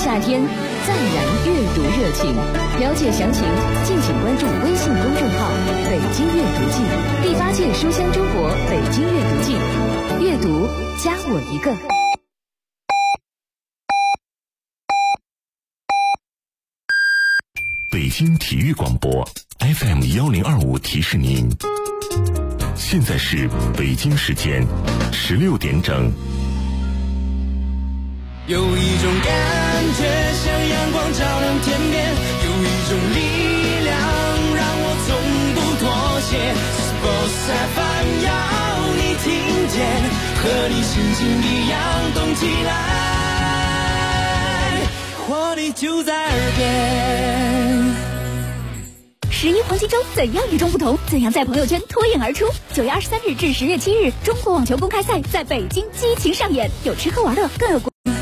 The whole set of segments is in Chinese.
夏天，再燃阅读热情。了解详情，敬请关注微信公众号“北京阅读季”第8届书香中国北京阅读季，阅读加我一个。 北京体育广播 FM1025 提示您，现在是北京时间16点整。 有一种感觉像阳光照亮天边，有一种力量让我从不妥协。Sports FM 要你听见，和你心情一样动起来，活力就在耳边。 11黄金周怎样与众不同？怎样在朋友圈脱颖而出？9月23日至10月7日，中国网球公开赛在北京激情上演，有吃喝玩乐，更有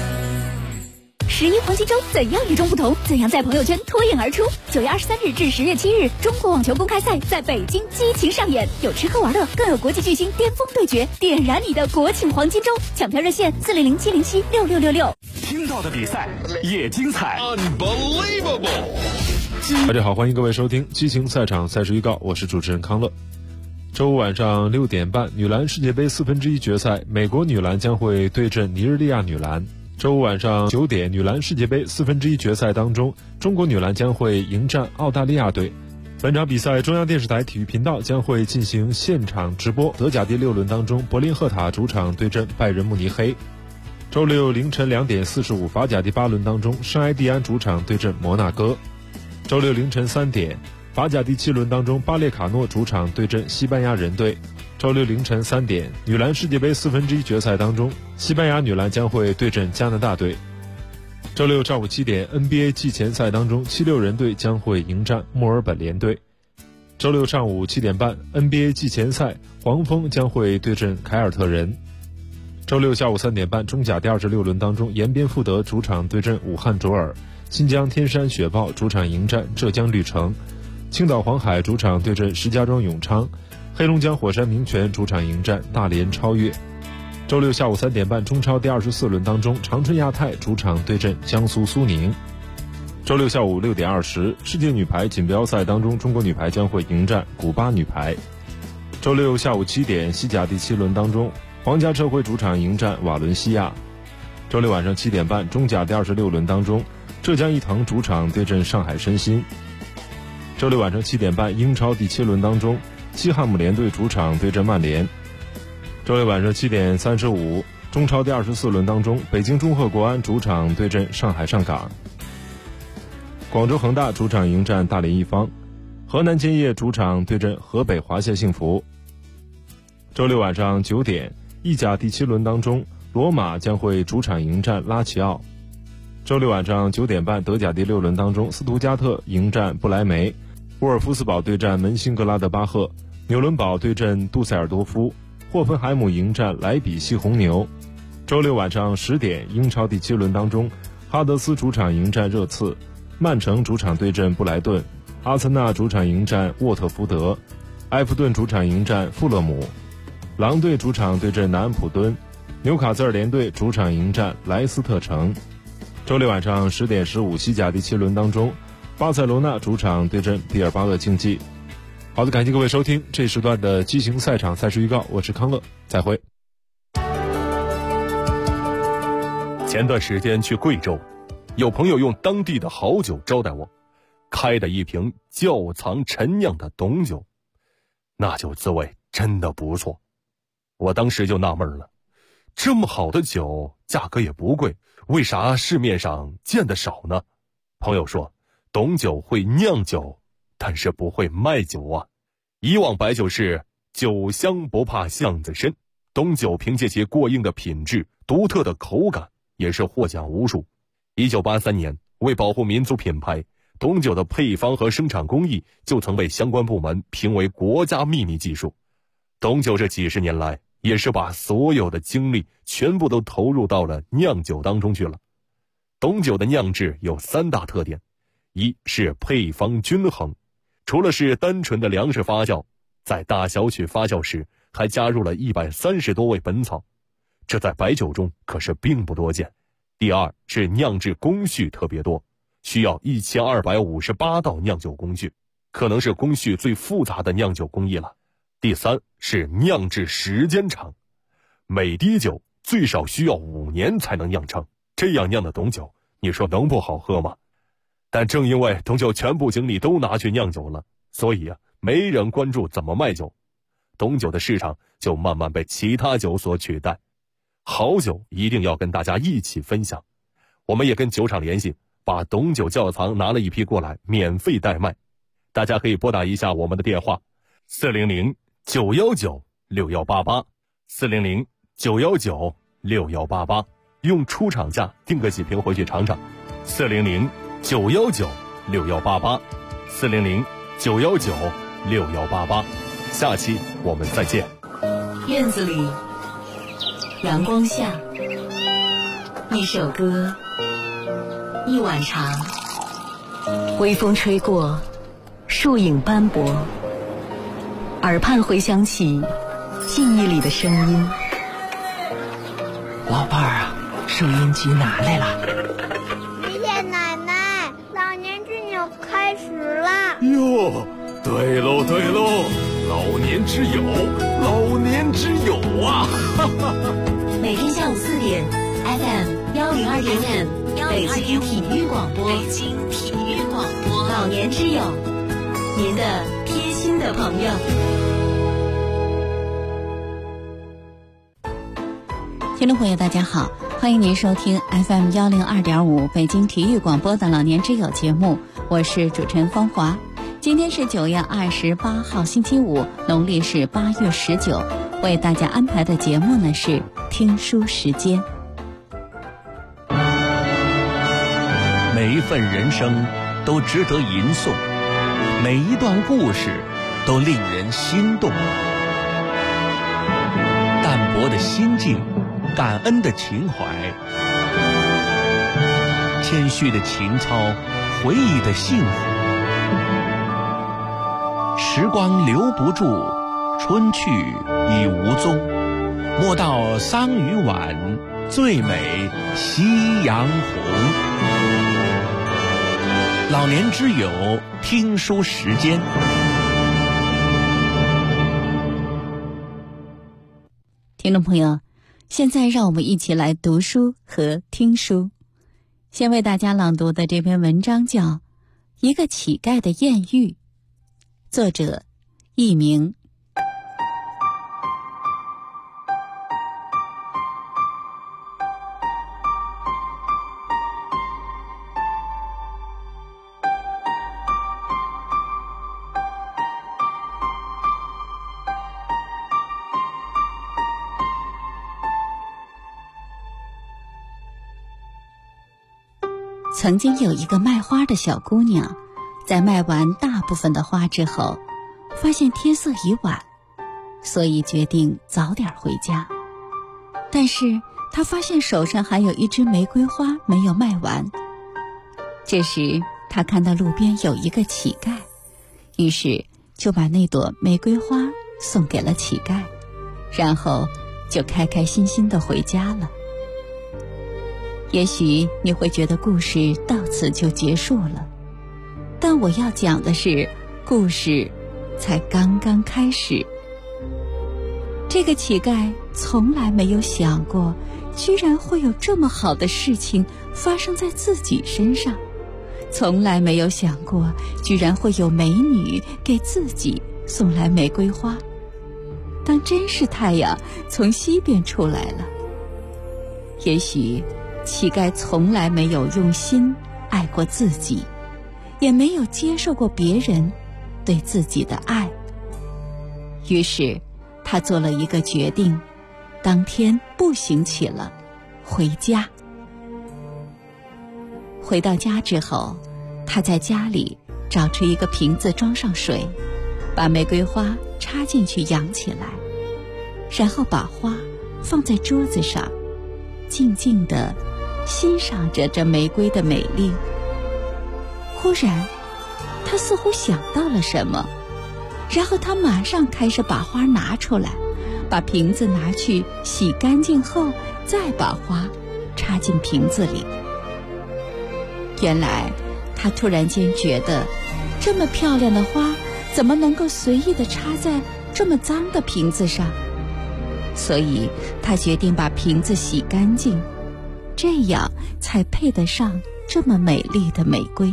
11黄金周怎样与众不同？怎样在朋友圈脱颖而出？9月23日至10月7日，中国网球公开赛在北京激情上演，有吃喝玩乐，更有国际巨星巅峰对决，点燃你的国庆黄金周！抢票热线400-707-6666。 听到的比赛也精彩 ，Unbelievable！ 大家好，欢迎各位收听激情赛场赛事预告，我是主持人康乐。周五晚上6点半，女篮世界杯1/4决赛，美国女篮将会对阵尼日利亚女篮。周五晚上9点，女篮世界杯1/4决赛当中，中国女篮将会迎战澳大利亚队。本场比赛中央电视台体育频道将会进行现场直播。德甲第6轮当中，柏林赫塔主场对阵拜仁慕尼黑。周六凌晨2点45，法甲第8轮当中，圣埃蒂安主场对阵摩纳哥。周六凌晨3点，法甲第7轮当中，巴列卡诺主场对阵西班牙人队。周六凌晨3点，女篮世界杯1/4决赛当中，西班牙女篮将会对阵加拿大队。周六上午7点 NBA 季前赛当中，76人队将会迎战墨尔本联队。周六上午7点半 NBA 季前赛，黄蜂将会对阵凯尔特人。周六下午3点半，中甲第26轮当中，延边富德主场对阵武汉卓尔。新疆天山雪豹主场迎战浙江绿城。青岛黄海主场对阵石家庄永昌。黑龙江火山名泉主场迎战大连超越。周六下午3点半，中超第24轮当中，长春亚泰主场对阵江苏苏宁。周六下午6点20，世界女排锦标赛当中，中国女排将会迎战古巴女排。周六下午7点，西甲第7轮当中，皇家社会主场迎战瓦伦西亚。周六晚上7点半，中甲第26轮当中，浙江毅腾主场对阵上海申鑫。周六晚上7点半，英超第7轮当中，西汉姆联队主场对阵曼联。周六晚上7点35，中超第24轮当中，北京中赫国安主场对阵上海上港。广州恒大主场迎战大连一方。河南建业主场对阵河北华夏幸福。周六晚上9点，意甲第7轮当中，罗马将会主场迎战拉齐奥。周六晚上9点半，德甲第6轮当中，斯图加特迎战不莱梅。沃尔夫斯堡对战门兴格拉德巴赫，纽伦堡对阵杜塞尔多夫，霍芬海姆迎战莱比锡红牛。周六晚上10点，英超第7轮当中，哈德斯主场迎战热刺，曼城主场对阵布莱顿，阿森纳主场迎战沃特福德，埃弗顿主场迎战富勒姆，狼队主场对阵南安普敦，纽卡斯尔联队主场迎战莱斯特城。周六晚上10点15，西甲第7轮当中，巴塞罗那主场对阵毕尔巴鄂竞技。好的，感谢各位收听这时段的激情赛场赛事预告，我是康乐，再会。 前段时间去贵州，有朋友用当地的好酒招待我，开的一瓶窖藏陈酿的董酒，那酒滋味真的不错。我当时就纳闷了，这么好的酒，价格也不贵，为啥市面上见得少呢？朋友说，董酒会酿酒，但是不会卖酒啊。以往白酒是酒香不怕巷子深，董酒凭借其过硬的品质、独特的口感，也是获奖无数。1983年，为保护民族品牌，董酒的配方和生产工艺就曾被相关部门评为国家秘密技术。董酒这几十年来，也是把所有的精力全部都投入到了酿酒当中去了。董酒的酿制有3大特点，一是配方均衡，除了是单纯的粮食发酵，在大小曲发酵时还加入了130多味本草，这在白酒中可是并不多见。 第二是酿制工序特别多，需要1258道酿酒工序，可能是工序最复杂的酿酒工艺了。第三是酿制时间长，每滴酒最少需要5年才能酿成，这样酿的董酒，你说能不好喝吗？但正因为董酒全部精力都拿去酿酒了，所以没人关注怎么卖酒，董酒的市场就慢慢被其他酒所取代。好酒一定要跟大家一起分享，我们也跟酒厂联系，把董酒窖藏拿了一批过来，免费代卖。大家可以拨打一下我们的电话400-919-6188 400-919-6188，用出厂价订个几瓶回去尝尝。400-919-6188 400-919-6188，下期我们再见。 院子里，阳光下，一首歌，一碗茶，微风吹过，树影斑驳，耳畔回响起记忆里的声音。 老伴儿啊，收音机拿来了。 爷爷奶奶，老年之友开始了。 哟，对喽对喽，老年之友，老年之友啊！ 每天下午4点 ，FM 102.5，北京体育广播，北京体育广播，老年之友，您的贴心的朋友。 听众朋友大家好，欢迎您收听 FM 102.5北京体育广播的老年之友节目，我是主持人芳华。今天是9月28号星期五，农历是8月19，为大家安排的节目呢是听书时间。 每一份人生都值得吟诵，每一段故事都令人心动。淡泊的心境，感恩的情怀，谦虚的情操，回忆的幸福。时光留不住，春去已无踪，莫道桑榆晚，最美夕阳红。老年之友听书时间。 听众朋友，现在让我们一起来读书和听书。先为大家朗读的这篇文章叫《一个乞丐的艳遇》，作者佚名。曾经有一个卖花的小姑娘，在卖完大部分的花之后，发现天色已晚，所以决定早点回家。但是她发现手上还有一支玫瑰花没有卖完。这时她看到路边有一个乞丐，于是就把那朵玫瑰花送给了乞丐，然后就开开心心地回家了。也许你会觉得故事到此就结束了，但我要讲的是，故事才刚刚开始。这个乞丐从来没有想过，居然会有这么好的事情发生在自己身上，从来没有想过，居然会有美女给自己送来玫瑰花。当真是太阳从西边出来了。也许乞丐从来没有用心爱过自己，也没有接受过别人对自己的爱。于是他做了一个决定，当天步行起了，回家。回到家之后，他在家里找出一个瓶子装上水，把玫瑰花插进去养起来，然后把花放在桌子上，静静地欣赏着这玫瑰的美丽。忽然他似乎想到了什么，然后他马上开始把花拿出来，把瓶子拿去洗干净后，再把花插进瓶子里。原来他突然间觉得，这么漂亮的花怎么能够随意地插在这么脏的瓶子上？所以他决定把瓶子洗干净，这样才配得上这么美丽的玫瑰。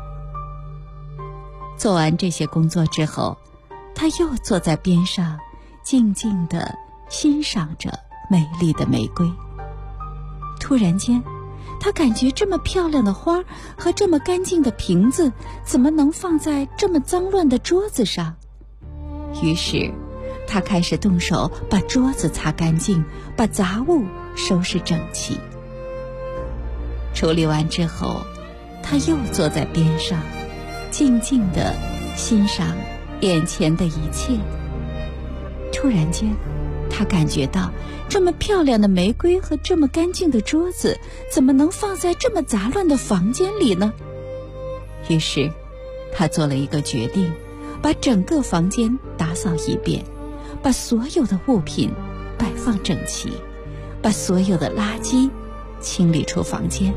做完这些工作之后，他又坐在边上，静静地欣赏着美丽的玫瑰。突然间，他感觉这么漂亮的花和这么干净的瓶子怎么能放在这么脏乱的桌子上？于是他开始动手把桌子擦干净，把杂物收拾整齐。处理完之后，他又坐在边上，静静地欣赏眼前的一切。突然间，他感觉到这么漂亮的玫瑰和这么干净的桌子怎么能放在这么杂乱的房间里呢？于是他做了一个决定，把整个房间打扫一遍，把所有的物品摆放整齐，把所有的垃圾清理出房间。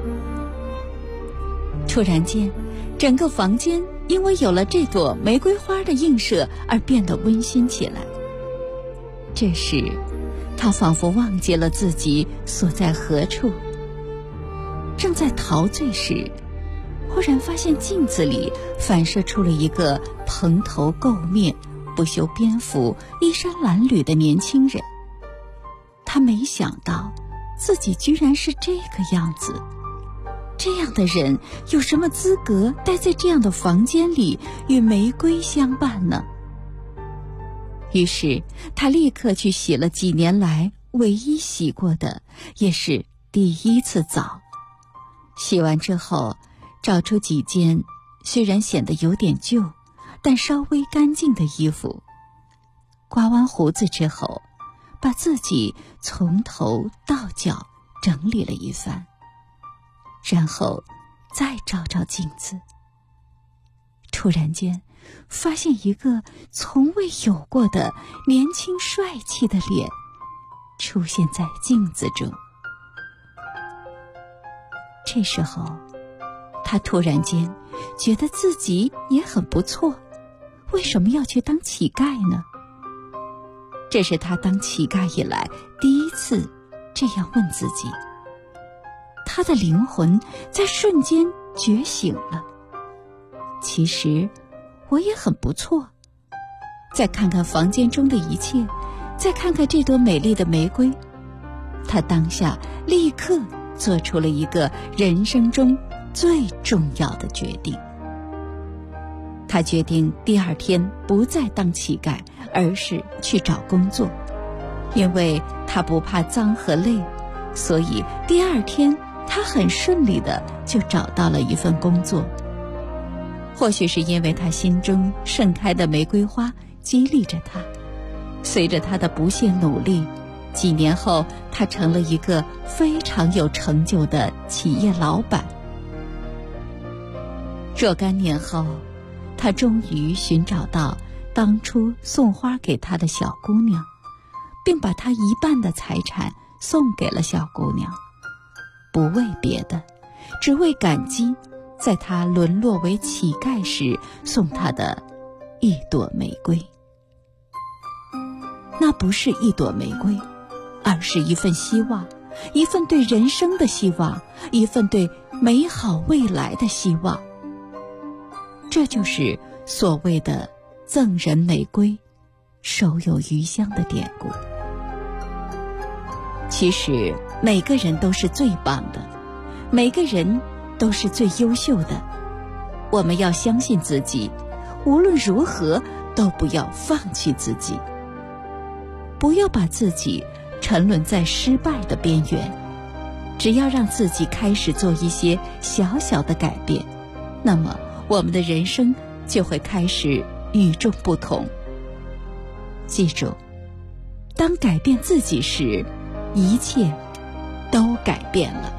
突然间，整个房间因为有了这朵玫瑰花的映射而变得温馨起来。这时他仿佛忘记了自己所在何处，正在陶醉时，忽然发现镜子里反射出了一个蓬头垢面、不修边幅、衣衫褴褛的年轻人。他没想到自己居然是这个样子，这样的人有什么资格待在这样的房间里与玫瑰相伴呢？于是他立刻去洗了几年来唯一洗过的，也是第一次澡。洗完之后，找出几件虽然显得有点旧，但稍微干净的衣服，刮完胡子之后，把自己从头到脚整理了一番，然后再照照镜子。突然间发现一个从未有过的年轻帅气的脸出现在镜子中。这时候他突然间觉得自己也很不错，为什么要去当乞丐呢？这是他当乞丐以来第一次这样问自己。他的灵魂在瞬间觉醒了，其实我也很不错。再看看房间中的一切，再看看这朵美丽的玫瑰，他当下立刻做出了一个人生中最重要的决定。他决定第二天不再当乞丐，而是去找工作。因为他不怕脏和累，所以第二天他很顺利的就找到了一份工作。或许是因为他心中盛开的玫瑰花激励着他，随着他的不懈努力，几年后他成了一个非常有成就的企业老板。若干年后，他终于寻找到当初送花给他的小姑娘，并把他一半的财产送给了小姑娘，不为别的，只为感激在他沦落为乞丐时送他的一朵玫瑰。那不是一朵玫瑰，而是一份希望，一份对人生的希望，一份对美好未来的希望。这就是所谓的赠人玫瑰，手有余香的典故。其实每个人都是最棒的，每个人都是最优秀的。我们要相信自己，无论如何都不要放弃自己，不要把自己沉沦在失败的边缘。只要让自己开始做一些小小的改变，那么我们的人生就会开始与众不同。记住，当改变自己时，一切都改变了。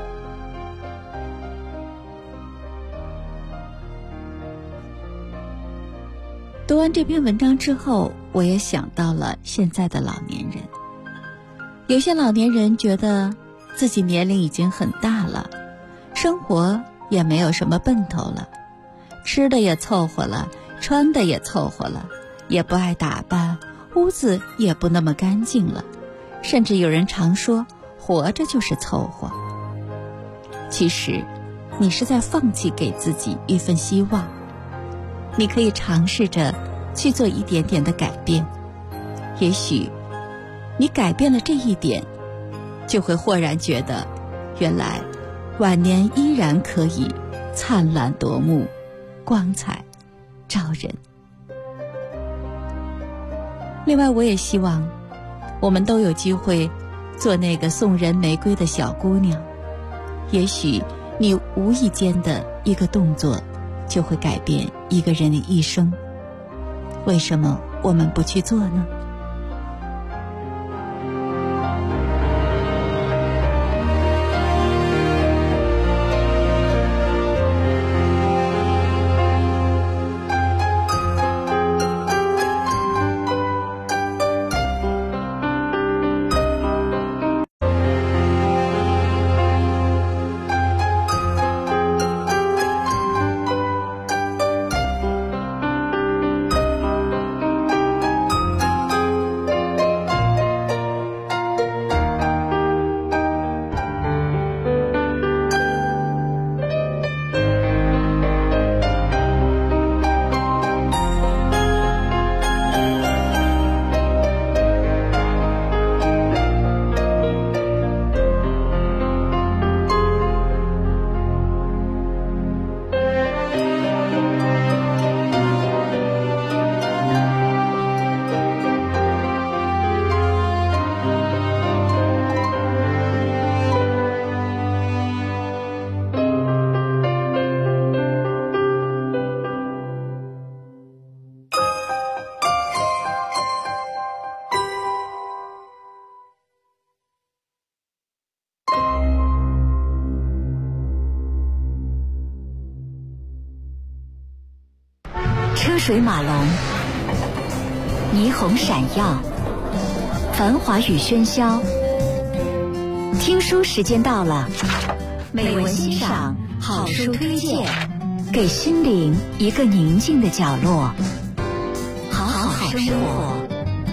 读完这篇文章之后，我也想到了现在的老年人。有些老年人觉得自己年龄已经很大了，生活也没有什么奔头了，吃的也凑合了，穿的也凑合了，也不爱打扮，屋子也不那么干净了，甚至有人常说活着就是凑合。其实你是在放弃给自己一份希望，你可以尝试着去做一点点的改变，也许你改变了这一点，就会豁然觉得原来晚年依然可以灿烂夺目，光彩照人。另外我也希望我们都有机会做那个送人玫瑰的小姑娘，也许你无意间的一个动作就会改变一个人的一生，为什么我们不去做呢？ 车水马龙，霓虹闪耀，繁华与喧嚣。听书时间到了，美文欣赏，好书推荐，给心灵一个宁静的角落，好好生活。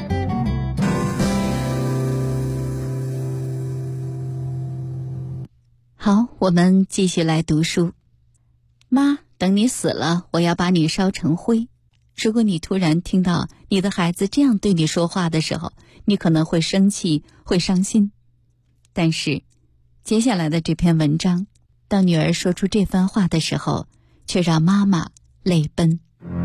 好，我们继续来读书。妈，等你死了，我要把你烧成灰。如果你突然听到你的孩子这样对你说话的时候，你可能会生气，会伤心。但是接下来的这篇文章，当女儿说出这番话的时候，却让妈妈泪奔。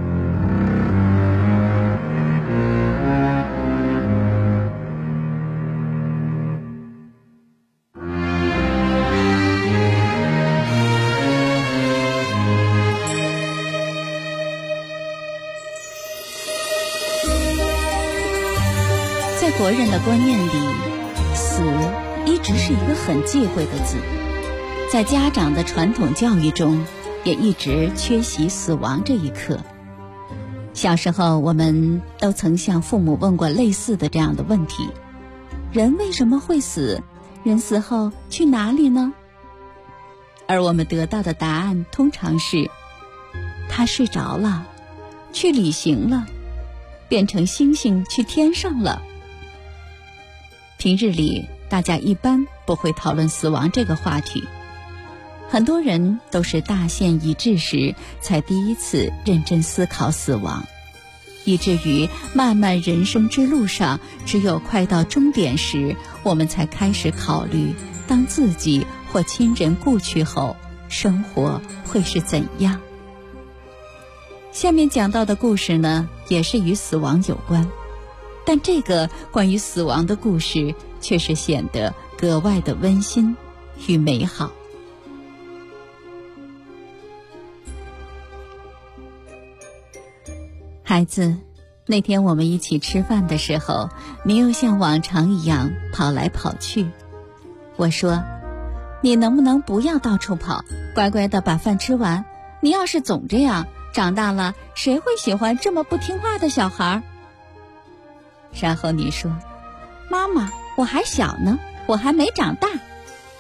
在国人的观念里，死一直是一个很忌讳的字，在家长的传统教育中也一直缺席死亡这一课。小时候我们都曾向父母问过类似的这样的问题：人为什么会死？人死后去哪里呢？而我们得到的答案通常是他睡着了，去旅行了，变成星星去天上了。平日里大家一般不会讨论死亡这个话题，很多人都是大限已至时才第一次认真思考死亡，以至于漫漫人生之路上，只有快到终点时，我们才开始考虑，当自己或亲人故去后，生活会是怎样。下面讲到的故事呢，也是与死亡有关，但这个关于死亡的故事却是显得格外的温馨与美好。孩子，那天我们一起吃饭的时候，你又像往常一样跑来跑去。我说，你能不能不要到处跑，乖乖的把饭吃完？你要是总这样，长大了谁会喜欢这么不听话的小孩？然后你说，妈妈，我还小呢，我还没长大。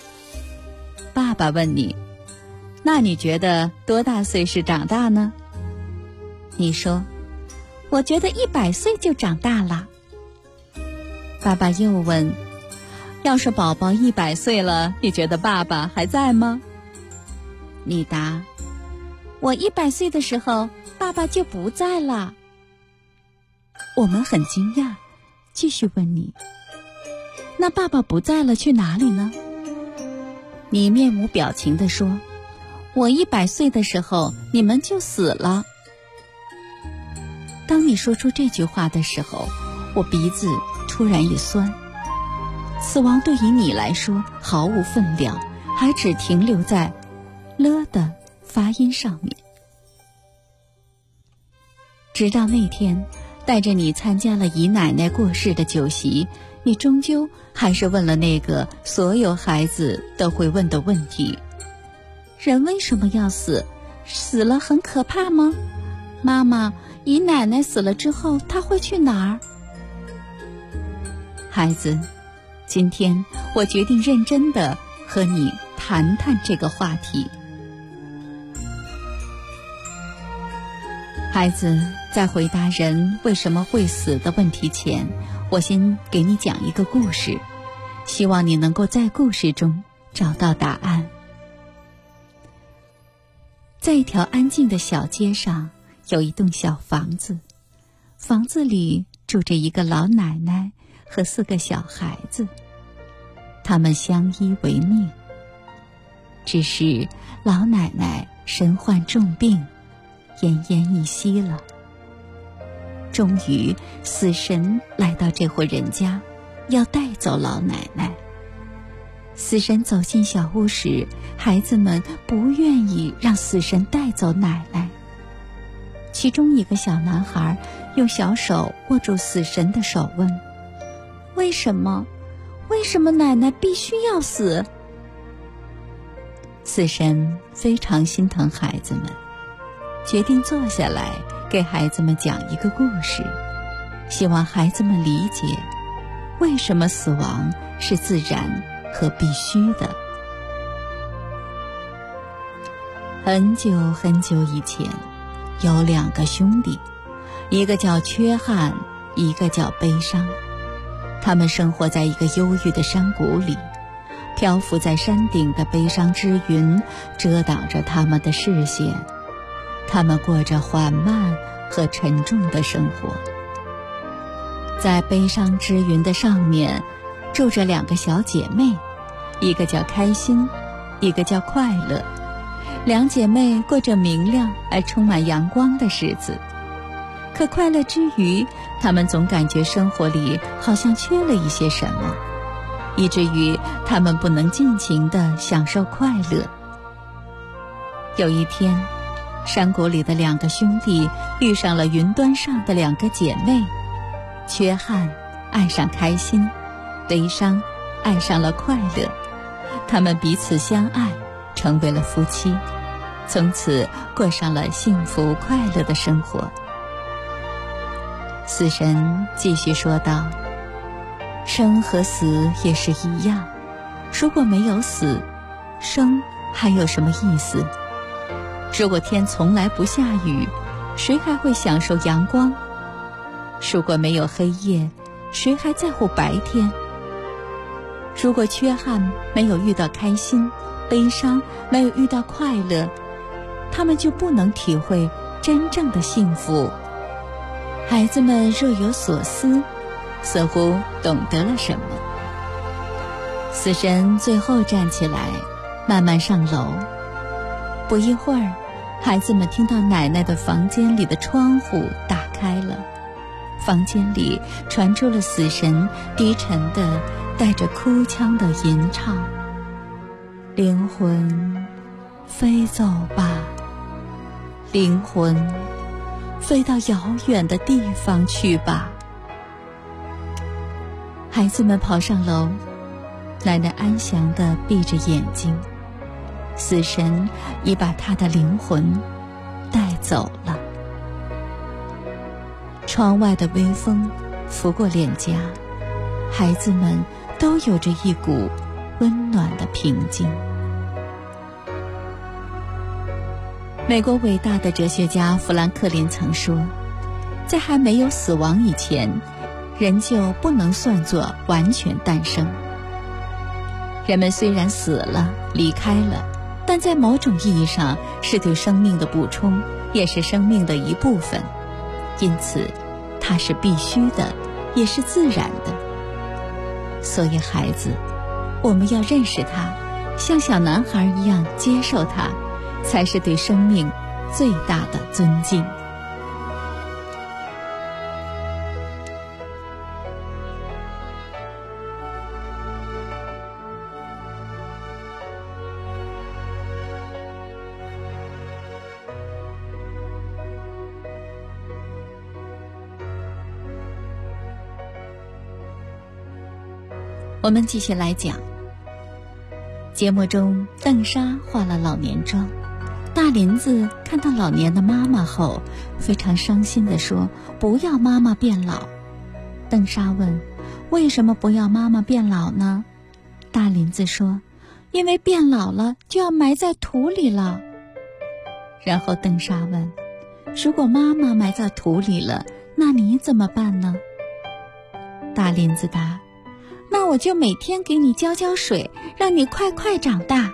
爸爸问你，那你觉得多大岁是长大呢？你说，我觉得100岁就长大了。爸爸又问，要是宝宝100岁了，你觉得爸爸还在吗？你答，我100岁的时候，爸爸就不在了。我们很惊讶，继续问你，那爸爸不在了，去哪里呢？你面无表情地说，我100岁的时候，你们就死了。当你说出这句话的时候，我鼻子突然一酸。死亡对于你来说毫无分量，还只停留在了的发音上面。直到那天带着你参加了姨奶奶过世的酒席，你终究还是问了那个所有孩子都会问的问题：人为什么要死？死了很可怕吗？妈妈，姨奶奶死了之后，她会去哪儿？孩子，今天我决定认真地和你谈谈这个话题。孩子，在回答人为什么会死的问题前，我先给你讲一个故事，希望你能够在故事中找到答案。在一条安静的小街上，有一栋小房子，房子里住着一个老奶奶和4个小孩子，他们相依为命。只是老奶奶身患重病，奄奄一息了。终于死神来到这户人家，要带走老奶奶。死神走进小屋时，孩子们不愿意让死神带走奶奶。其中一个小男孩用小手握住死神的手，问，为什么奶奶必须要死？死神非常心疼孩子们，决定坐下来给孩子们讲一个故事，希望孩子们理解为什么死亡是自然和必须的。很久很久以前，有2个兄弟，一个叫缺憾，一个叫悲伤。他们生活在一个忧郁的山谷里，漂浮在山顶的悲伤之云遮挡着他们的视线。他们过着缓慢和沉重的生活。在悲伤之云的上面住着2个小姐妹，一个叫开心，一个叫快乐。2姐妹过着明亮而充满阳光的日子，可快乐之余，她们总感觉生活里好像缺了一些什么，以至于她们不能尽情地享受快乐。有一天，山谷里的2个兄弟遇上了云端上的2个姐妹，缺憾爱上开心，悲伤爱上了快乐。他们彼此相爱，成为了夫妻，从此过上了幸福快乐的生活。死神继续说道，生和死也是一样，如果没有死，生还有什么意思？如果天从来不下雨，谁还会享受阳光？如果没有黑夜，谁还在乎白天？如果缺憾没有遇到开心，悲伤没有遇到快乐，他们就不能体会真正的幸福。孩子们若有所思，似乎懂得了什么。死神最后站起来，慢慢上楼。不一会儿，孩子们听到奶奶的房间里的窗户打开了，房间里传出了死神低沉的带着哭腔的吟唱，灵魂飞走吧，灵魂飞到遥远的地方去吧。孩子们跑上楼，奶奶安详地闭着眼睛，死神已把她的灵魂带走了。窗外的微风拂过脸颊，孩子们都有着一股温暖的平静。 美国伟大的哲学家富兰克林曾说，在还没有死亡以前，人就不能算作完全诞生。人们虽然死了，离开了，但在某种意义上是对生命的补充，也是生命的一部分，因此它是必须的，也是自然的。所以孩子，我们要认识它，像小男孩一样接受它，才是对生命最大的尊敬。我们继续来讲。节目中，邓莎化了老年妆，大林子看到老年的妈妈后，非常伤心地说：“不要妈妈变老。”邓莎问：“为什么不要妈妈变老呢？”大林子说：“因为变老了就要埋在土里了。”然后邓莎问：“如果妈妈埋在土里了，那你怎么办呢？”大林子答：“那我就每天给你浇浇水，让你快快长大。”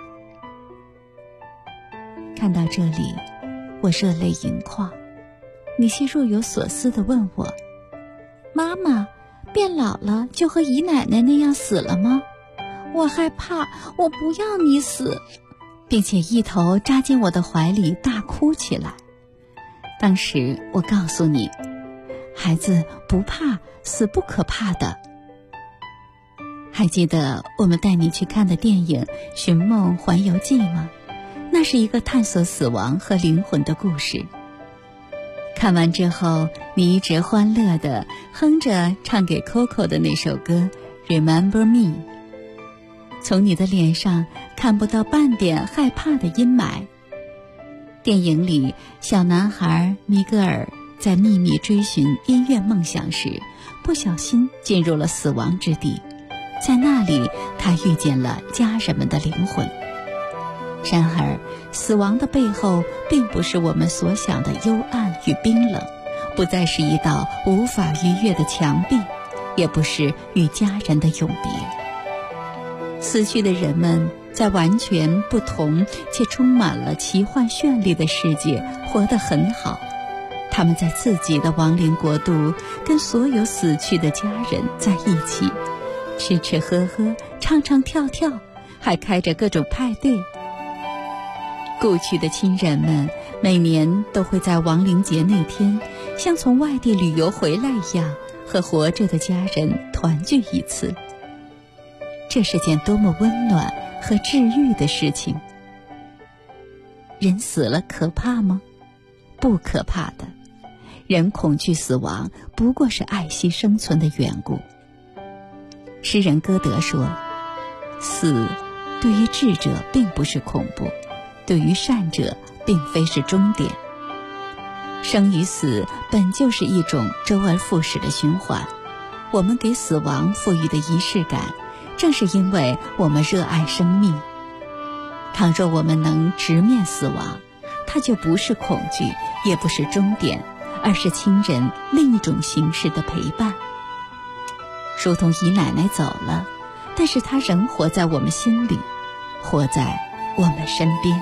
看到这里，我热泪盈眶。米西若有所思地问我：“妈妈，变老了就和姨奶奶那样死了吗？我害怕，我不要你死。”并且一头扎进我的怀里大哭起来。当时我告诉你，孩子不怕，死不可怕的。还记得我们带你去看的电影《寻梦环游记》吗？那是一个探索死亡和灵魂的故事。看完之后，你一直欢乐地哼着唱给 Coco 的那首歌 Remember Me， 从你的脸上看不到半点害怕的阴霾。电影里，小男孩米格尔在秘密追寻音乐梦想时，不小心进入了死亡之地，在那里他遇见了家人们的灵魂。然而，死亡的背后并不是我们所想的幽暗与冰冷，不再是一道无法逾越的墙壁，也不是与家人的永别。死去的人们在完全不同且充满了奇幻绚丽的世界活得很好，他们在自己的亡灵国度跟所有死去的家人在一起，吃吃喝喝，唱唱跳跳，还开着各种派对。故去的亲人们每年都会在亡灵节那天，像从外地旅游回来一样，和活着的家人团聚一次。这是件多么温暖和治愈的事情。人死了可怕吗？不可怕的。人恐惧死亡，不过是爱惜生存的缘故。诗人歌德说，死对于智者并不是恐怖，对于善者并非是终点。生与死本就是一种周而复始的循环，我们给死亡赋予的仪式感，正是因为我们热爱生命。倘若我们能直面死亡，它就不是恐惧，也不是终点，而是亲人另一种形式的陪伴。如同姨奶奶走了，但是她仍活在我们心里，活在我们身边。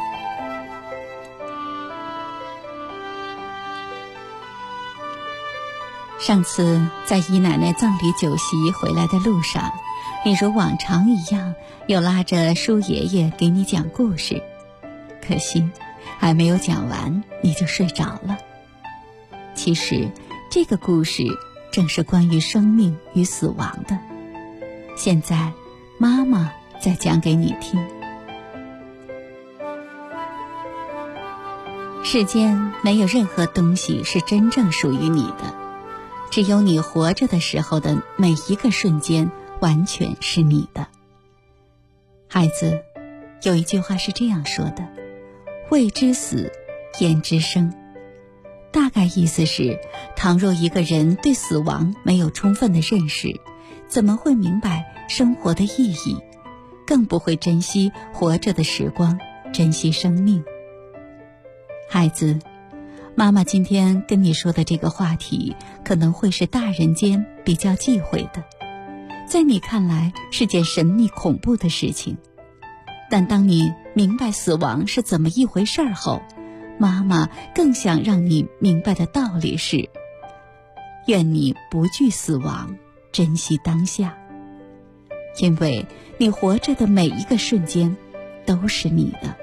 上次在姨奶奶葬礼酒席回来的路上，你如往常一样又拉着叔爷爷给你讲故事，可惜还没有讲完你就睡着了。其实这个故事正是关于生命与死亡的，现在妈妈再讲给你听。世间没有任何东西是真正属于你的，只有你活着的时候的每一个瞬间完全是你的。孩子，有一句话是这样说的，未知死，焉知生。大概意思是，倘若一个人对死亡没有充分的认识，怎么会明白生活的意义，更不会珍惜活着的时光，珍惜生命。 孩子，妈妈今天跟你说的这个话题可能会是大人间比较忌讳的，在你看来是件神秘恐怖的事情，但当你明白死亡是怎么一回事后，妈妈更想让你明白的道理是，愿你不惧死亡，珍惜当下，因为你活着的每一个瞬间都是你的。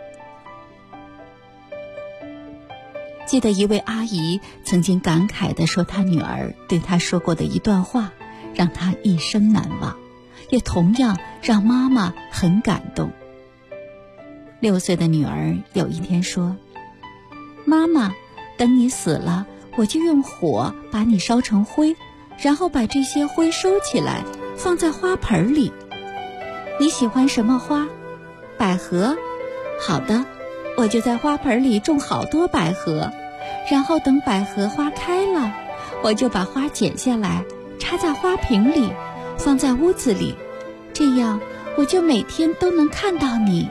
记得一位阿姨曾经感慨地说，她女儿对她说过的一段话让她一生难忘，也同样让妈妈很感动。6岁的女儿有一天说，妈妈，等你死了，我就用火把你烧成灰，然后把这些灰收起来放在花盆里。你喜欢什么花？百合？好的，我就在花盆里种好多百合，然后等百合花开了，我就把花剪下来插在花瓶里，放在屋子里，这样我就每天都能看到你。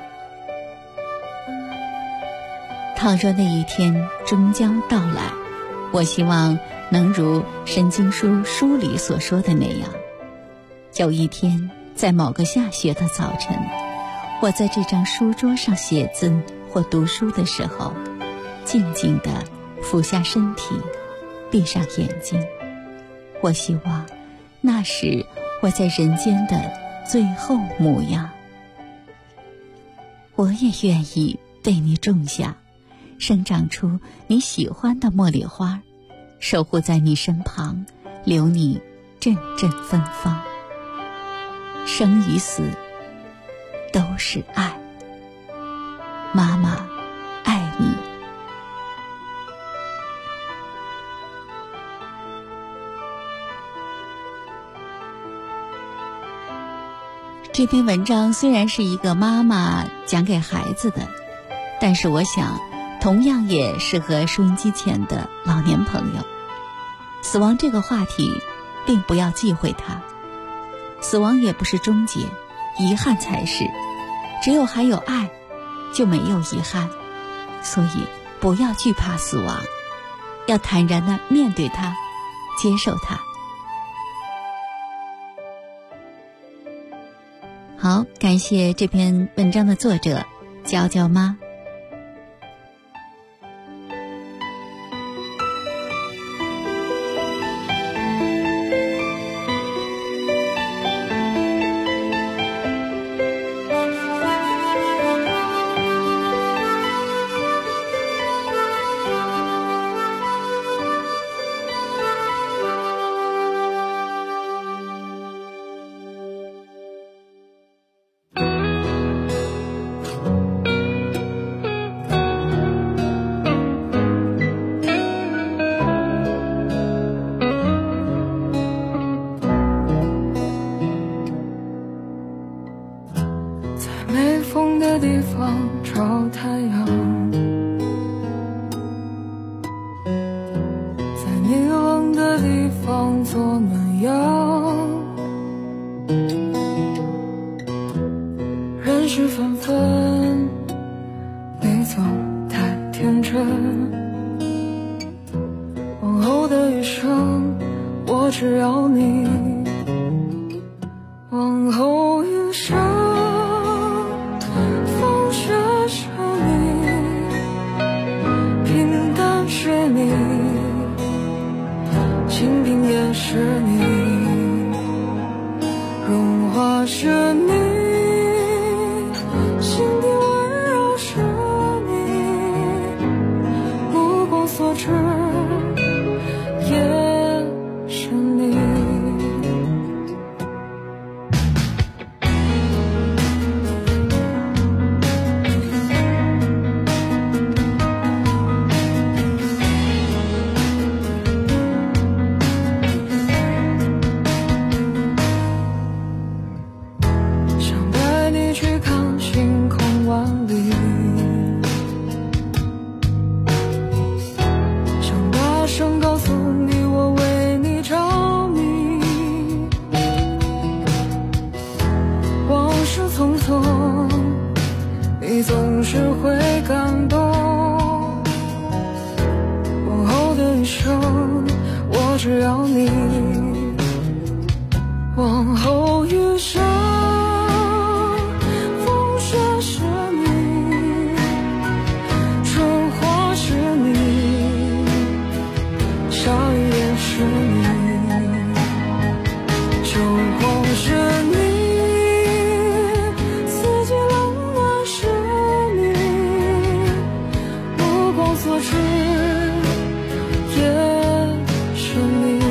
倘若那一天终将到来，我希望能如神经书里所说的那样，有一天在某个下雪的早晨，我在这张书桌上写字或读书的时候，静静地俯下身体，闭上眼睛。我希望那是我在人间的最后模样。我也愿意为你种下，生长出你喜欢的茉莉花，守护在你身旁，留你阵阵芬芳。生与死都是爱，妈妈爱你。这篇文章虽然是一个妈妈讲给孩子的，但是我想同样也适合收音机前的老年朋友。死亡这个话题并不要忌讳它，死亡也不是终结，遗憾才是。只有还有爱，就没有遗憾。所以不要惧怕死亡，要坦然地面对它，接受它。好，感谢这篇文章的作者娇娇妈。 地方找太阳，在你冷的地方做暖阳。人事纷纷，你总太天真。往后的余生，我只要你。往后余生。清贫也是你，融化是你，心底温柔是你，目光所至也是你。 只要你往后余生，风雪是你，春花是你，夏雨也是你，秋光是你，四季冷暖是你，目光所至也是你。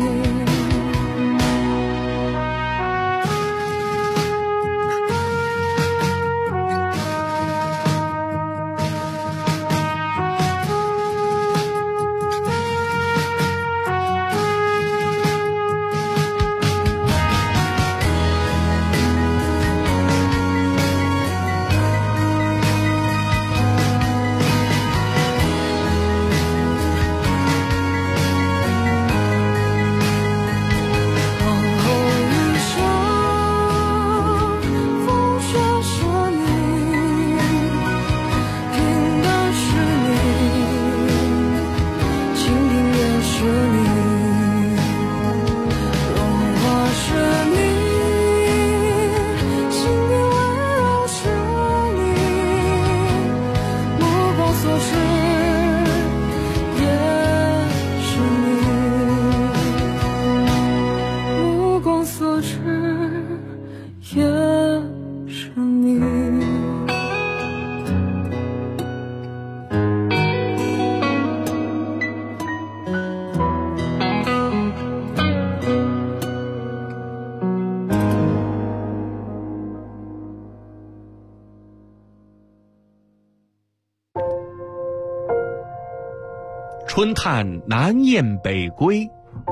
春探南雁北归，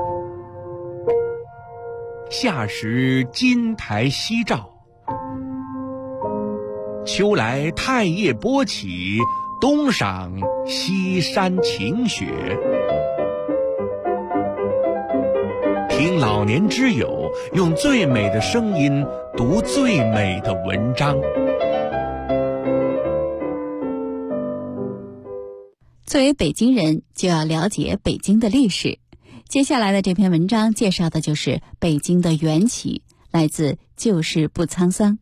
夏时金台夕照，秋来太液波起，冬赏西山晴雪。听老年之友用最美的声音读最美的文章。 作为北京人，就要了解北京的历史。接下来的这篇文章介绍的就是北京的缘起，来自旧事不沧桑。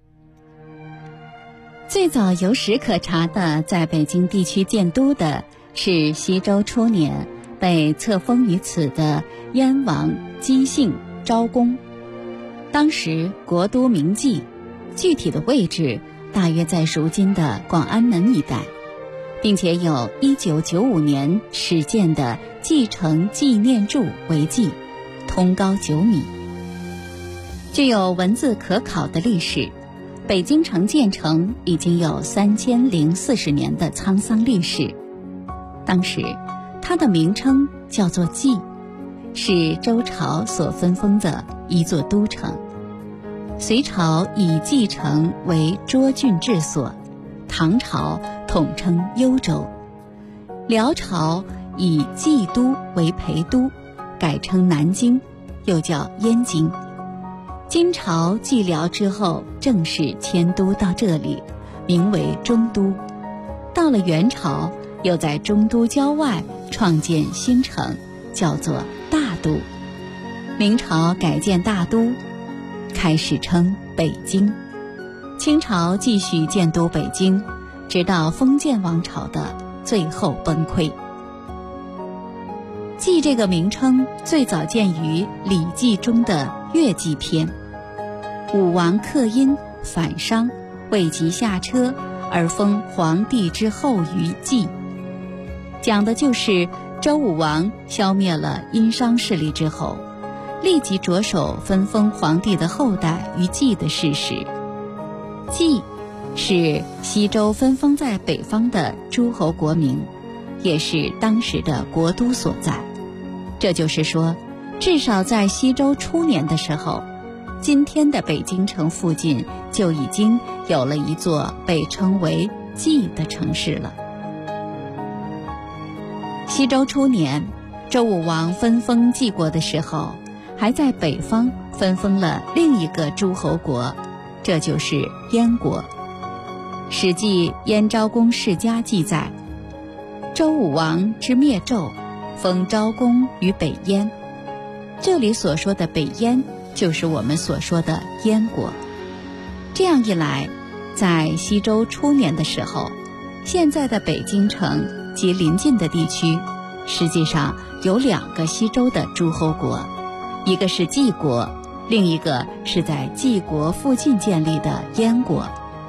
最早有史可查的在北京地区建都的是西周初年被册封于此的燕王姬姓昭公。当时国都名蓟，具体的位置大约在如今的广安门一带，并且有1995年始建的蓟城纪念柱为记，通高9米。具有文字可考的历史，北京城建成已经有3040年的沧桑历史。当时它的名称叫做蓟，是周朝所分封的一座都城。隋朝以蓟城为涿郡治所，唐朝统称幽州，辽朝以蓟都为陪都，改称南京，又叫燕京。金朝继辽之后正式迁都到这里，名为中都。到了元朝，又在中都郊外创建新城，叫做大都。明朝改建大都，开始称北京。清朝继续建都北京，直到封建王朝的最后崩溃。蓟这个名称最早见于《礼记》中的乐记篇，武王克殷反商，未及下车而封皇帝之后于蓟，讲的就是周武王消灭了殷商势力之后，立即着手分封皇帝的后代于蓟的事实。蓟是西周分封在北方的诸侯国名，也是当时的国都所在。这就是说，至少在西周初年的时候，今天的北京城附近就已经有了一座被称为蓟的城市了。西周初年，周武王分封蓟国的时候，还在北方分封了另一个诸侯国，这就是燕国。史记燕昭公世家记载，周武王之灭纣， 封昭公于北燕。这里所说的北燕，就是我们所说的燕国。这样一来，在西周初年的时候，现在的北京城及邻近的地区，实际上有2个西周的诸侯国，一个是晋国，另一个是在晋国附近建立的燕国。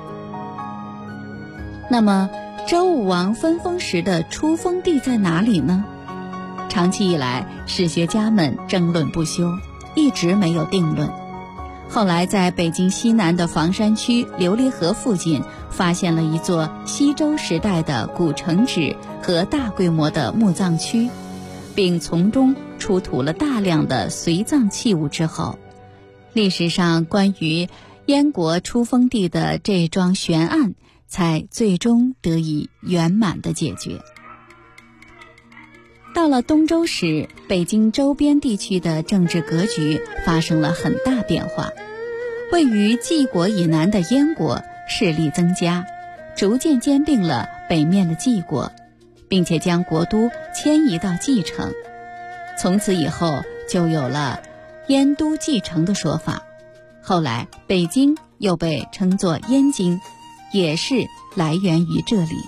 那么周武王分封时的出封地在哪里呢？长期以来，史学家们争论不休，一直没有定论。后来在北京西南的房山区琉璃河附近发现了一座西周时代的古城址和大规模的墓葬区，并从中出土了大量的随葬器物之后，历史上关于燕国出封地的这桩悬案才最终得以圆满的解决。到了东周时，北京周边地区的政治格局发生了很大变化。位于晋国以南的燕国势力增加，逐渐兼并了北面的晋国，并且将国都迁移到蓟城。从此以后就有了燕都蓟城的说法。后来北京又被称作燕京，也是来源于这里。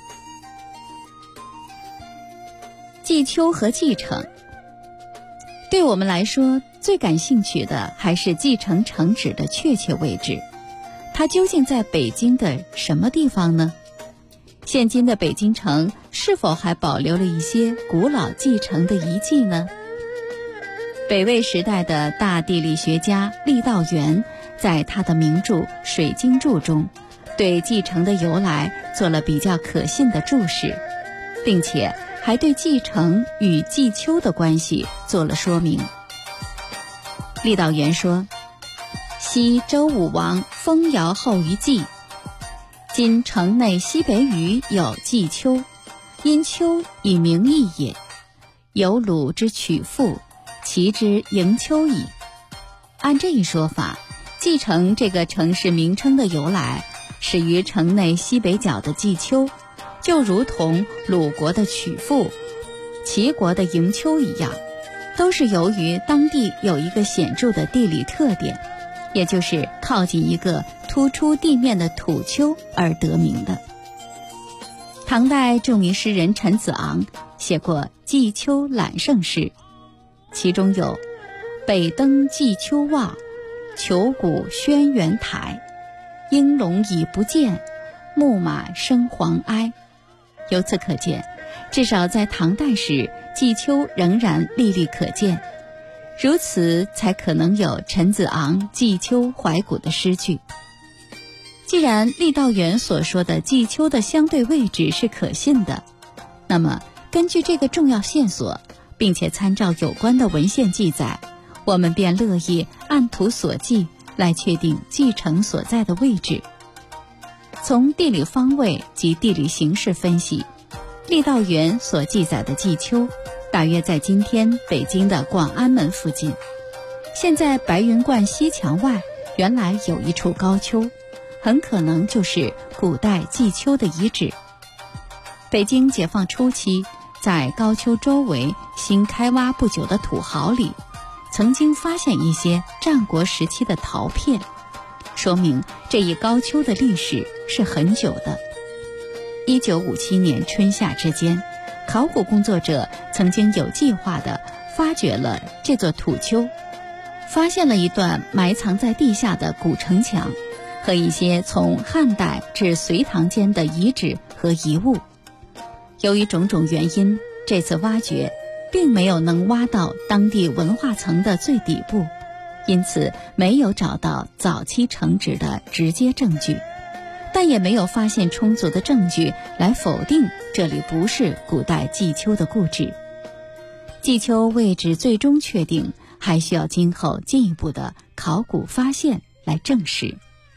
蓟丘和蓟城，对我们来说最感兴趣的还是蓟城城址的确切位置。它究竟在北京的什么地方呢？现今的北京城是否还保留了一些古老蓟城的遗迹呢？北魏时代的大地理学家郦道元在他的名著《水经注》中，对蓟城的由来做了比较可信的注释，并且还对蓟城与蓟丘的关系做了说明。郦道元说：昔周武王封尧后于蓟，今城内西北隅有蓟丘，因丘以名义也。有鲁之曲阜，其之迎丘矣。按这一说法，蓟城这个城市名称的由来始于城内西北角的蓟丘，就如同鲁国的曲阜、齐国的迎丘一样，都是由于当地有一个显著的地理特点，也就是靠近一个突出地面的土丘而得名的。唐代著名诗人陈子昂写过蓟丘揽胜诗，其中有北登蓟丘望，虬谷轩辕台，鹰龙已不见，木马生黄埃。由此可见，至少在唐代时，蓟丘仍然历历可见，如此才可能有陈子昂蓟丘怀古的诗句。既然郦道元所说的蓟丘的相对位置是可信的，那么根据这个重要线索，并且参照有关的文献记载，我们便乐意按图索骥来确定蓟城所在的位置。从地理方位及地理形势分析，郦道元所记载的蓟丘大约在今天北京的广安门附近。现在白云观西墙外原来有一处高丘，很可能就是古代蓟丘的遗址。北京解放初期，在高丘周围新开挖不久的土壕里，曾经发现一些战国时期的陶片，说明这一高丘的历史是很久的。1957年春夏之间，考古工作者曾经有计划地发掘了这座土丘，发现了一段埋藏在地下的古城墙和一些从汉代至隋唐间的遗址和遗物。由于种种原因，这次挖掘并没有能挖到当地文化层的最底部，因此没有找到早期城址的直接证据，但也没有发现充足的证据来否定这里不是古代蓟丘的故址。蓟丘位置最终确定，还需要今后进一步的考古发现来证实。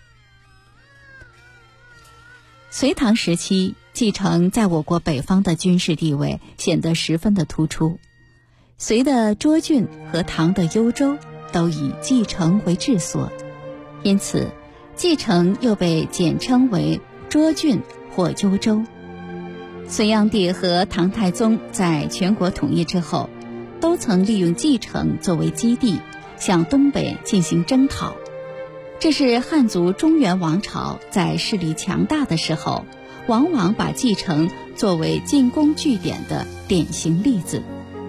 隋唐时期，蓟城在我国北方的军事地位显得十分的突出。隋的涿郡和唐的幽州都以蓟城为治所，因此蓟城又被简称为涿郡或幽州。隋炀帝和唐太宗在全国统一之后， 都曾利用蓟城作为基地，向东北进行征讨。这是汉族中原王朝在势力强大的时候，往往把蓟城作为进攻据点的典型例子。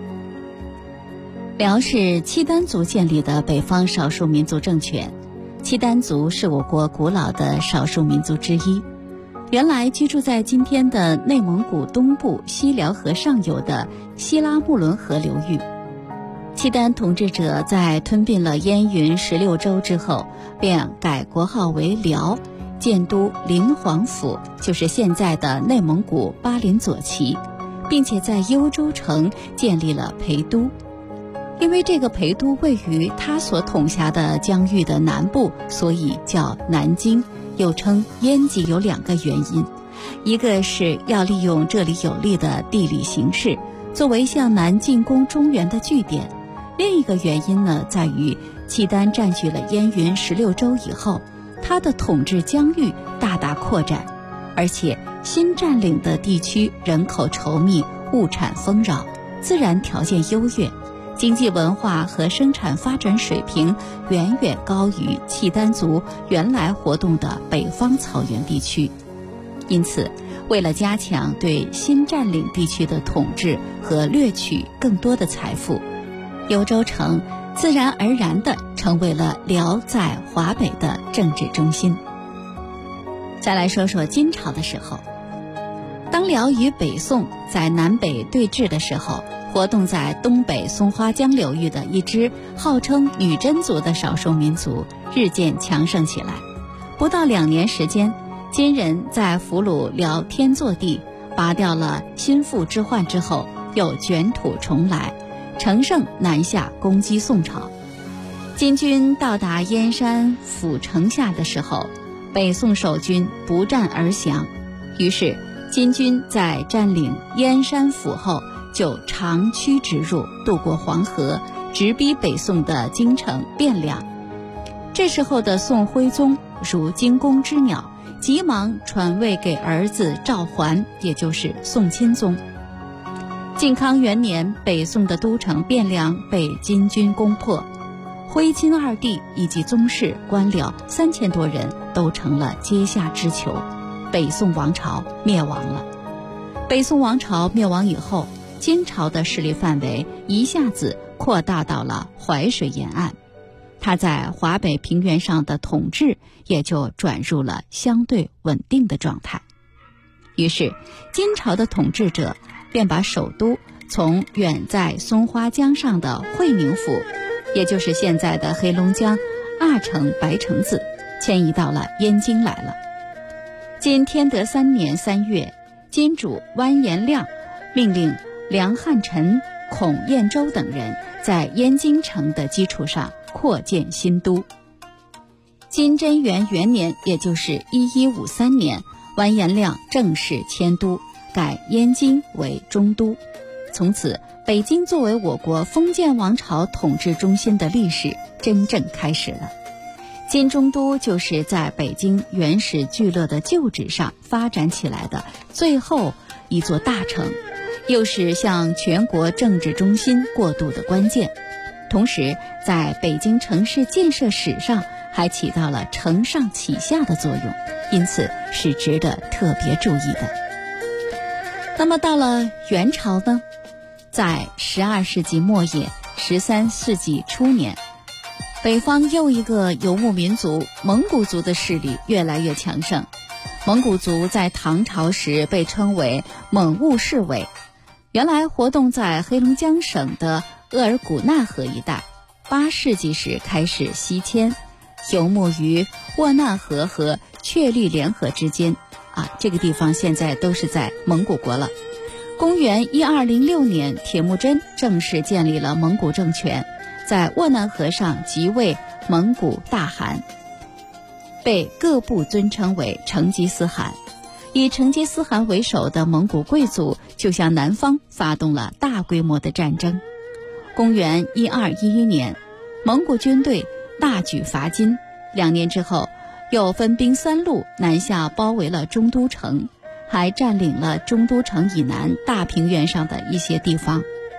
辽是契丹族建立的北方少数民族政权，契丹族是我国古老的少数民族之一，原来居住在今天的内蒙古东部西辽河上游的西拉木伦河流域。契丹统治者在吞并了燕云16州之后，便改国号为辽，建都临黄府，就是现在的内蒙古巴林左旗，并且在幽州城建立了陪都。因为这个陪都位于他所统辖的疆域的南部，所以叫南京，又称燕籍，有2个原因。一个是要利用这里有利的地理形势，作为向南进攻中原的据点。另一个原因呢，在于契丹占据了燕云16州以后，他的统治疆域大大扩展，而且新占领的地区人口稠密，物产丰饶，自然条件优越，经济文化和生产发展水平远远高于契丹族原来活动的北方草原地区。因此，为了加强对新占领地区的统治和掠取更多的财富，幽州城自然而然地成为了辽在华北的政治中心。再来说说金朝的时候，当辽与北宋在南北对峙的时候，活动在东北松花江流域的一支号称女真族的少数民族日渐强盛起来。不到2年时间，金人在俘虏辽天祚帝，拔掉了心腹之患之后，又卷土重来，乘胜南下攻击宋朝。金军到达燕山府城下的时候，北宋守军不战而降，于是金军在占领燕山府后，就长驱直入，渡过黄河，直逼北宋的京城汴梁。这时候的宋徽宗如惊弓之鸟，急忙传位给儿子赵桓，也就是宋钦宗。靖康元年，北宋的都城汴梁被金军攻破，徽钦二帝以及宗室官僚3000多人都成了阶下之囚，北宋王朝灭亡了。北宋王朝灭亡以后，金朝的势力范围一下子扩大到了淮水沿岸，他在华北平原上的统治也就转入了相对稳定的状态。于是金朝的统治者便把首都从远在松花江上的会宁府，也就是现在的黑龙江阿城白城子，迁移到了燕京来了。今天德3年3月，金主完颜亮命令梁汉臣、孔彦周等人在燕京城的基础上扩建新都。金贞元元年，也就是1153年，完颜亮正式迁都，改燕京为中都。从此，北京作为我国封建王朝统治中心的历史真正开始了。金中都就是在北京原始聚落的旧址上发展起来的最后一座大城，又是向全国政治中心过渡的关键，同时在北京城市建设史上还起到了承上启下的作用，因此是值得特别注意的。那么到了元朝呢，在12世纪末叶、13世纪初年，北方又一个游牧民族蒙古族的势力越来越强盛。蒙古族在唐朝时被称为蒙兀氏伪，原来活动在黑龙江省的额尔古纳河一带，8世纪时开始西迁，游牧于沃难河和确利连河之间这个地方现在都是在蒙古国了。公元1206年，铁木真正式建立了蒙古政权，在沃难河上即位蒙古大汗，被各部尊称为成吉思汗。以成吉思汗为首的蒙古贵族就向南方发动了大规模的战争。公元1211年，蒙古军队大举伐金，2年之后又分兵3路南下，包围了中都城，还占领了中都城以南大平原上的一些地方。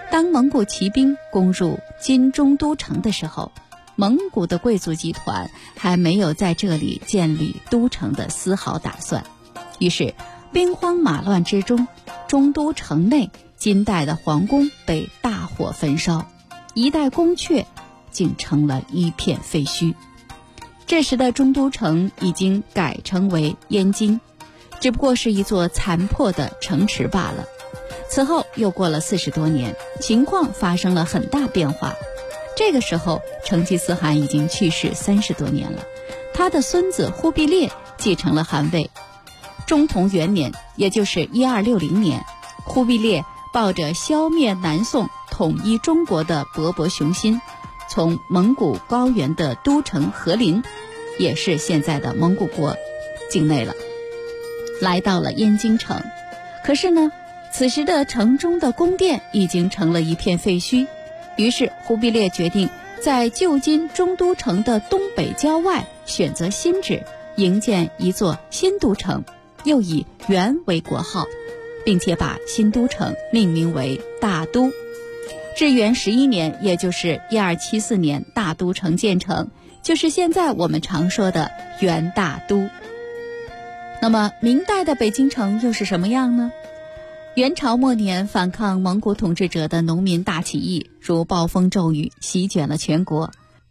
当蒙古骑兵攻入今中都城的时候，蒙古的贵族集团还没有在这里建立都城的丝毫打算。于是兵荒马乱之中，中都城内金代的皇宫被大火焚烧，一代宫阙竟成了一片废墟。这时的中都城已经改称为燕京，只不过是一座残破的城池罢了。此后又过了40多年，情况发生了很大变化。这个时候成吉思汗已经去世30多年了，他的孙子忽必烈继承了汗位。中同元年，也就是1260年，忽必烈抱着消灭南宋、统一中国的勃勃雄心，从蒙古高原的都城和林，也是现在的蒙古国境内了，来到了燕京城。可是呢，此时的城中的宫殿已经成了一片废墟，于是忽必烈决定在旧今中都城的东北郊外选择新址，营建一座新都城，又以元为国号，并且把新都城命名为大都。至元11年，也就是1274年，大都城建成，就是现在我们常说的元大都。那么明代的北京城又是什么样呢？元朝末年，反抗蒙古统治者的农民大起义如暴风骤雨，席卷了全国。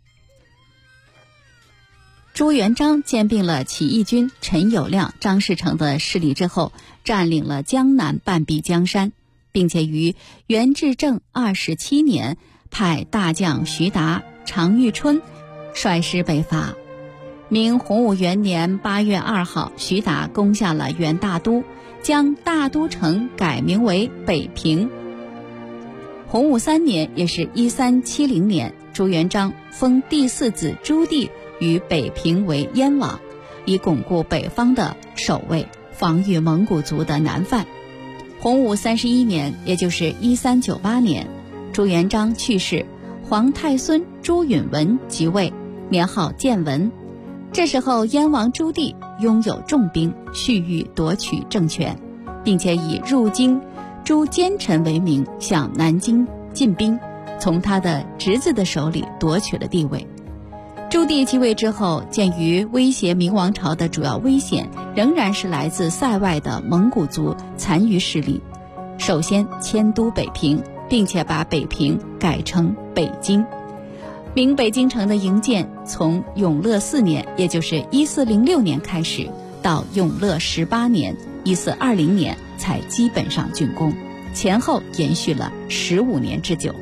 朱元璋兼并了起义军陈友谅、张士诚的势力之后，占领了江南半壁江山，并且于元至正27年派大将徐达、常遇春率师北伐。明洪武元年8月2号，徐达攻下了元大都，将大都城改名为北平。洪武3年，也是1370年，朱元璋封第4子朱棣于北平为燕王，以巩固北方的守卫，防御蒙古族的南犯。洪武31年，也就是1398年，朱元璋去世，皇太孙朱允文即位，年号建文。这时候燕王朱棣拥有重兵，蓄意夺取政权，并且以入京诛奸臣为名向南京进兵，从他的侄子的手里夺取了地位。朱棣继位之后，鉴于威胁明王朝的主要危险仍然是来自塞外的蒙古族残余势力，首先迁都北平，并且把北平改成北京。明北京城的营建从永乐4年，也就是1406年开始，到永乐18年1420年才基本上竣工，前后延续了15年之久。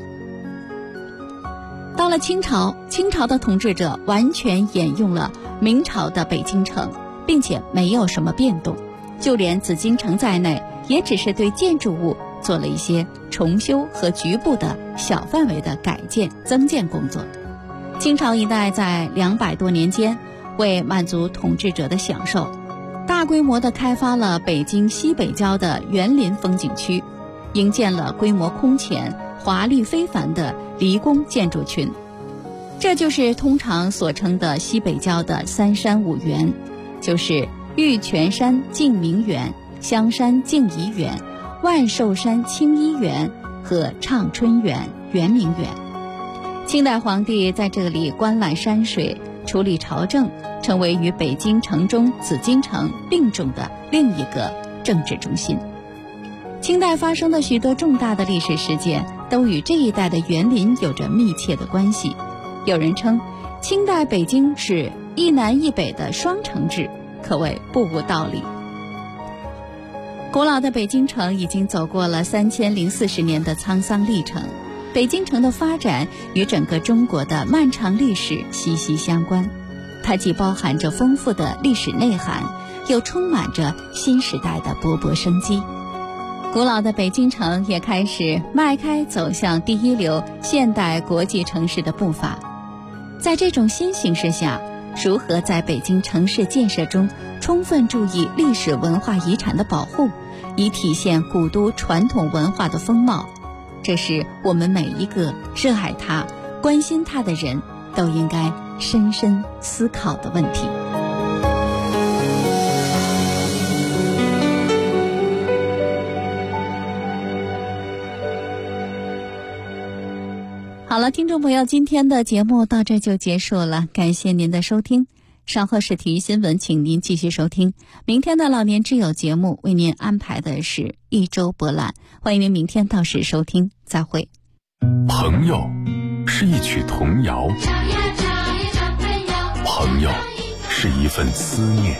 到了清朝，清朝的统治者完全沿用了明朝的北京城，并且没有什么变动，就连紫禁城在内，也只是对建筑物做了一些重修和局部的小范围的改建增建工作。清朝一代在200多年间，为满足统治者的享受，大规模地开发了北京西北郊的园林风景区，营建了规模空前、华丽非凡的离宫建筑群。这就是通常所称的西北郊的3山5园，就是玉泉山静明园、香山静怡园、万寿山清漪园和畅春园、圆明园。清代皇帝在这里观览山水，处理朝政，成为与北京城中紫禁城并重的另一个政治中心。清代发生的许多重大的历史事件都与这一带的园林有着密切的关系。有人称清代北京是一南一北的双城制，可谓不无道理。古老的北京城已经走过了3040年的沧桑历程，北京城的发展与整个中国的漫长历史息息相关，它既包含着丰富的历史内涵，又充满着新时代的勃勃生机。古老的北京城也开始迈开走向第一流现代国际城市的步伐。在这种新形势下，如何在北京城市建设中充分注意历史文化遗产的保护，以体现古都传统文化的风貌，这是我们每一个热爱它、关心它的人都应该深深思考的问题。 好了，听众朋友，今天的节目到这就结束了，感谢您的收听。稍后是体育新闻，请您继续收听。明天的老年之友节目为您安排的是一周博览，欢迎您明天到时收听，再会。 朋友是一曲童谣，朋友是一份思念，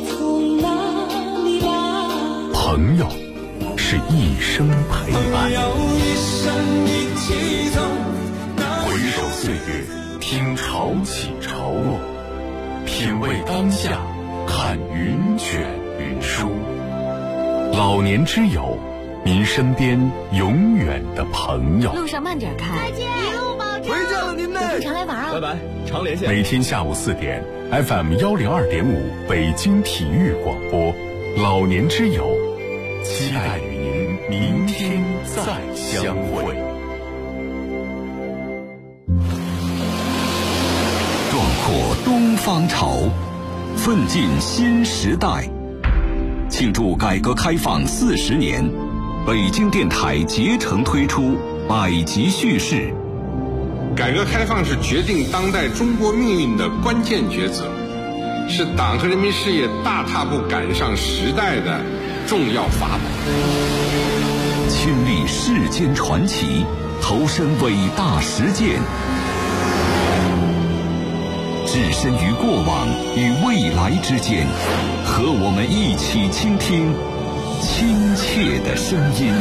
朋友是一生陪伴。回首岁月，听潮起潮落，品味当下，看云卷云舒。老年之友，您身边永远的朋友。 路上慢点开， 再见，一路保重。 回见了您嘞， 常来玩啊！ 拜拜，常连线。 每天下午4点 ，FM 102.5北京体育广播，老年之友，期待与您明天再相会。 壮阔东方潮，奋进新时代。庆祝改革开放40年，北京电台竭诚推出百集叙事。 改革开放是决定当代中国命运的关键抉择，是党和人民事业大踏步赶上时代的重要法宝。 亲历世间传奇，投身伟大实践，置身于过往与未来之间，和我们一起倾听亲切的声音。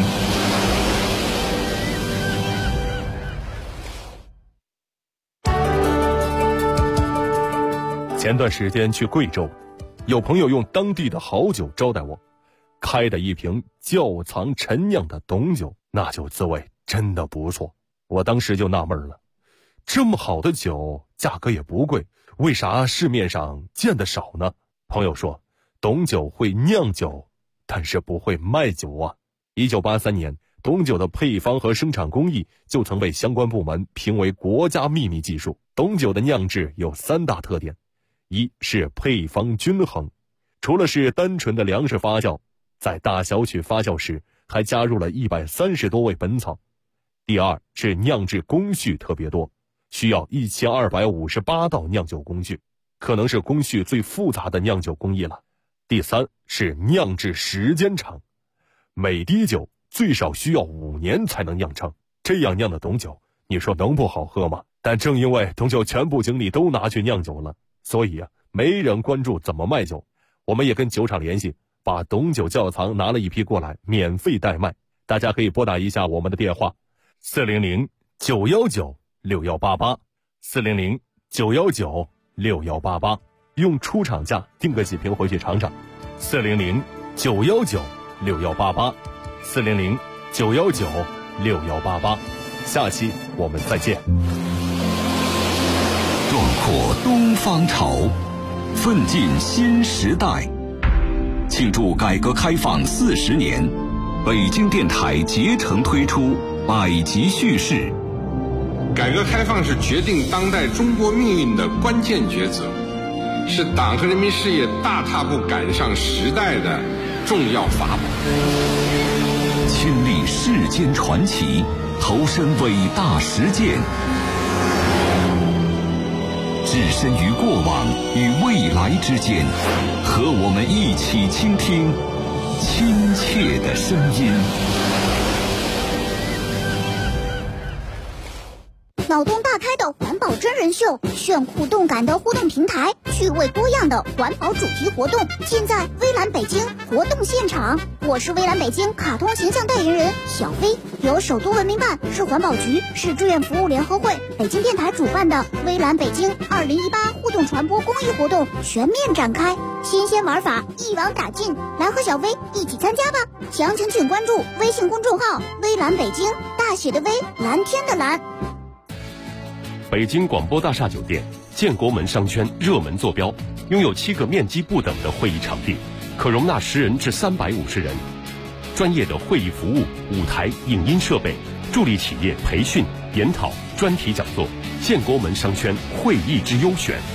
前段时间去贵州，有朋友用当地的好酒招待我，开的一瓶窖藏陈酿的董酒，那酒滋味真的不错。我当时就纳闷了，这么好的酒价格也不贵，为啥市面上见得少呢？朋友说，董酒会酿酒，但是不会卖酒啊。1983年，董酒的配方和生产工艺就曾被相关部门评为国家秘密技术。董酒的酿制有3大特点，一是配方均衡，除了是单纯的粮食发酵，在大小曲发酵时还加入了130多味本草。第二是酿制工序特别多，需要1258道酿酒工序，可能是工序最复杂的酿酒工艺了。第三是酿制时间长，每滴酒最少需要5年才能酿成，这样酿的董酒，你说能不好喝吗？但正因为董酒全部精力都拿去酿酒了，所以没人关注怎么卖酒。我们也跟酒厂联系，把董酒窖藏拿了一批过来，免费代卖。大家可以拨打一下我们的电话，400-919-6188，400-919-6188，用出厂价订个几瓶回去尝尝。400-919-6188，400-919-6188。下期我们再见。 壮阔东方潮，奋进新时代。庆祝改革开放40年，北京电台竭诚推出百集叙事。 改革开放是决定当代中国命运的关键抉择，是党和人民事业大踏步赶上时代的重要法宝。 亲历世间传奇，投身伟大实践，置身于过往与未来之间，和我们一起倾听亲切的声音。 脑洞大开的环保真人秀，炫酷动感的互动平台，趣味多样的环保主题活动，尽在微蓝北京活动现场。我是微蓝北京卡通形象代言人小薇，由首都文明办、市环保局、市志愿服务联合会、北京电台主办的微蓝北京2018互动传播公益活动全面展开，新鲜玩法一网打尽，来和小薇一起参加吧！详情请关注微信公众号微蓝北京，大写的微，蓝天的蓝。 北京广播大厦酒店建国门商圈热门坐标，拥有7个面积不等的会议场地，可容纳10人至350人。专业的会议服务、舞台、影音设备，助力企业培训、研讨、专题讲座。建国门商圈会议之优选。